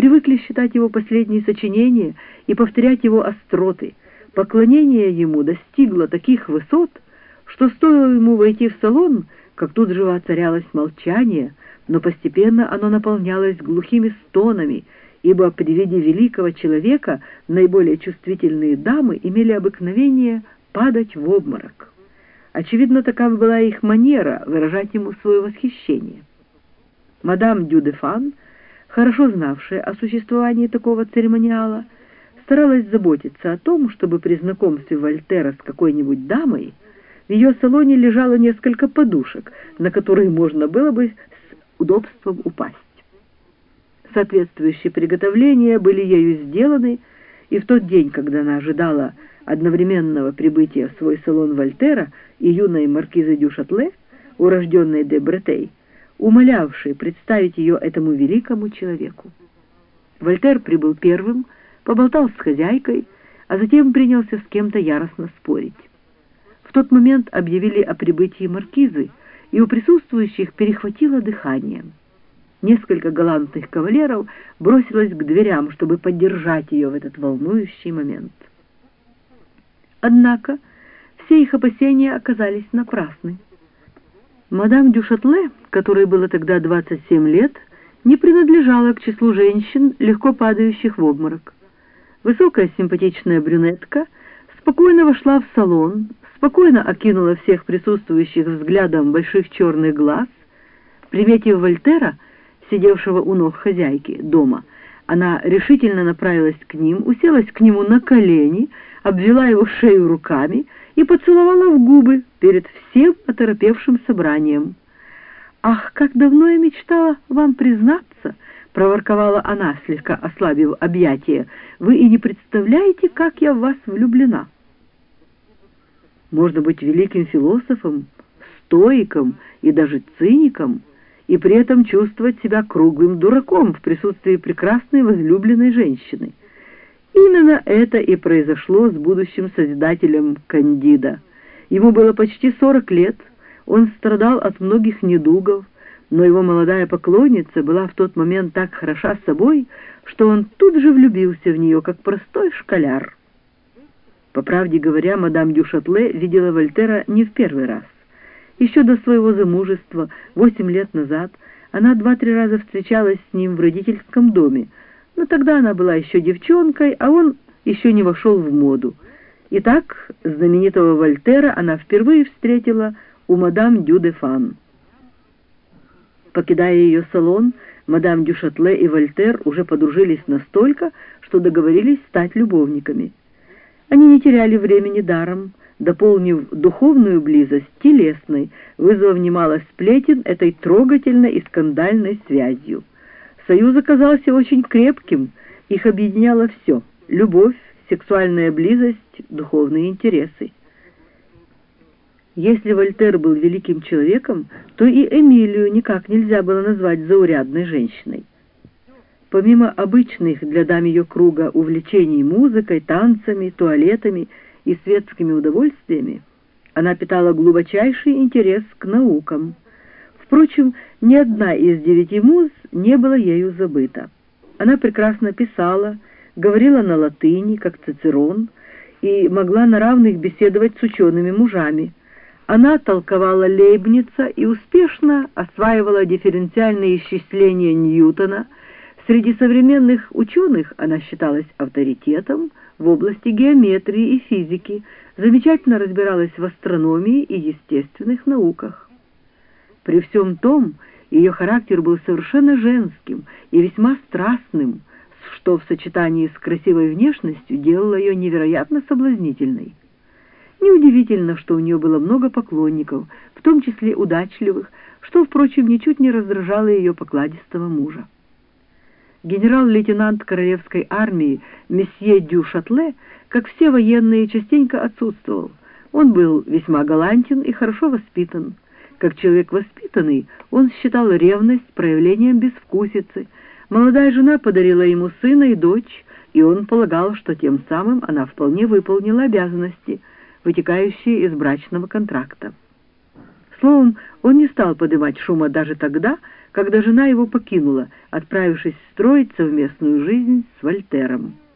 привыкли считать его последние сочинения и повторять его остроты. Поклонение ему достигло таких высот, что стоило ему войти в салон, как тут же воцарялось молчание, но постепенно оно наполнялось глухими стонами, ибо при виде великого человека наиболее чувствительные дамы имели обыкновение падать в обморок. Очевидно, такова была их манера выражать ему свое восхищение. Мадам Дю де Фан, хорошо знавшая о существовании такого церемониала, старалась заботиться о том, чтобы при знакомстве Вольтера с какой-нибудь дамой в ее салоне лежало несколько подушек, на которые можно было бы с удобством упасть. Соответствующие приготовления были ею сделаны, и в тот день, когда она ожидала одновременного прибытия в свой салон Вольтера и юной маркизы дю Шатле, урожденной де Бретей, умолявшей представить ее этому великому человеку. Вольтер прибыл первым, поболтал с хозяйкой, а затем принялся с кем-то яростно спорить. В тот момент объявили о прибытии маркизы, и у присутствующих перехватило дыхание. Несколько галантных кавалеров бросилось к дверям, чтобы поддержать ее в этот волнующий момент. Однако все их опасения оказались напрасны. Мадам дю Шатле, которой было тогда 27 лет, не принадлежала к числу женщин, легко падающих в обморок. Высокая симпатичная брюнетка спокойно вошла в салон, спокойно окинула всех присутствующих взглядом больших черных глаз. Приметив Вольтера, сидевшего у ног хозяйки дома, она решительно направилась к ним, уселась к нему на колени, обвела его шею руками и поцеловала в губы перед всем оторопевшим собранием. «Ах, как давно я мечтала вам признаться!» — проворковала она, слегка ослабив объятия. «Вы и не представляете, как я в вас влюблена!» Можно быть великим философом, стоиком и даже циником, и при этом чувствовать себя круглым дураком в присутствии прекрасной возлюбленной женщины. Именно это и произошло с будущим Созидателем Кандида. Ему было почти 40 лет, он страдал от многих недугов, но его молодая поклонница была в тот момент так хороша собой, что он тут же влюбился в нее, как простой школяр. По правде говоря, мадам дю Шатле видела Вольтера не в первый раз. Еще до своего замужества, 8 лет назад, она 2-3 раза встречалась с ним в родительском доме, но тогда она была еще девчонкой, а он еще не вошел в моду. Итак, знаменитого Вольтера она впервые встретила у мадам дю де Фан. Покидая ее салон, мадам дю Шатле и Вольтер уже подружились настолько, что договорились стать любовниками. Они не теряли времени даром, дополнив духовную близость телесной, вызвав немало сплетен этой трогательной и скандальной связью. Союз оказался очень крепким, их объединяло все — любовь, сексуальная близость, духовные интересы. Если Вольтер был великим человеком, то и Эмилию никак нельзя было назвать заурядной женщиной. Помимо обычных для дам ее круга увлечений музыкой, танцами, туалетами и светскими удовольствиями, она питала глубочайший интерес к наукам. Впрочем, ни одна из 9 муз не была ею забыта. Она прекрасно писала, говорила на латыни, как Цицерон, и могла на равных беседовать с учеными мужами. Она толковала Лейбница и успешно осваивала дифференциальные исчисления Ньютона. Среди современных ученых она считалась авторитетом в области геометрии и физики, замечательно разбиралась в астрономии и естественных науках. При всем том, ее характер был совершенно женским и весьма страстным, что в сочетании с красивой внешностью делало ее невероятно соблазнительной. Неудивительно, что у нее было много поклонников, в том числе удачливых, что, впрочем, ничуть не раздражало ее покладистого мужа. Генерал-лейтенант королевской армии месье дю Шатле, как все военные, частенько отсутствовал. Он был весьма галантен и хорошо воспитан. Как человек воспитанный, он считал ревность проявлением безвкусицы. Молодая жена подарила ему сына и дочь, и он полагал, что тем самым она вполне выполнила обязанности, вытекающие из брачного контракта. Словом, он не стал поднимать шума даже тогда, когда жена его покинула, отправившись строить совместную жизнь с Вольтером.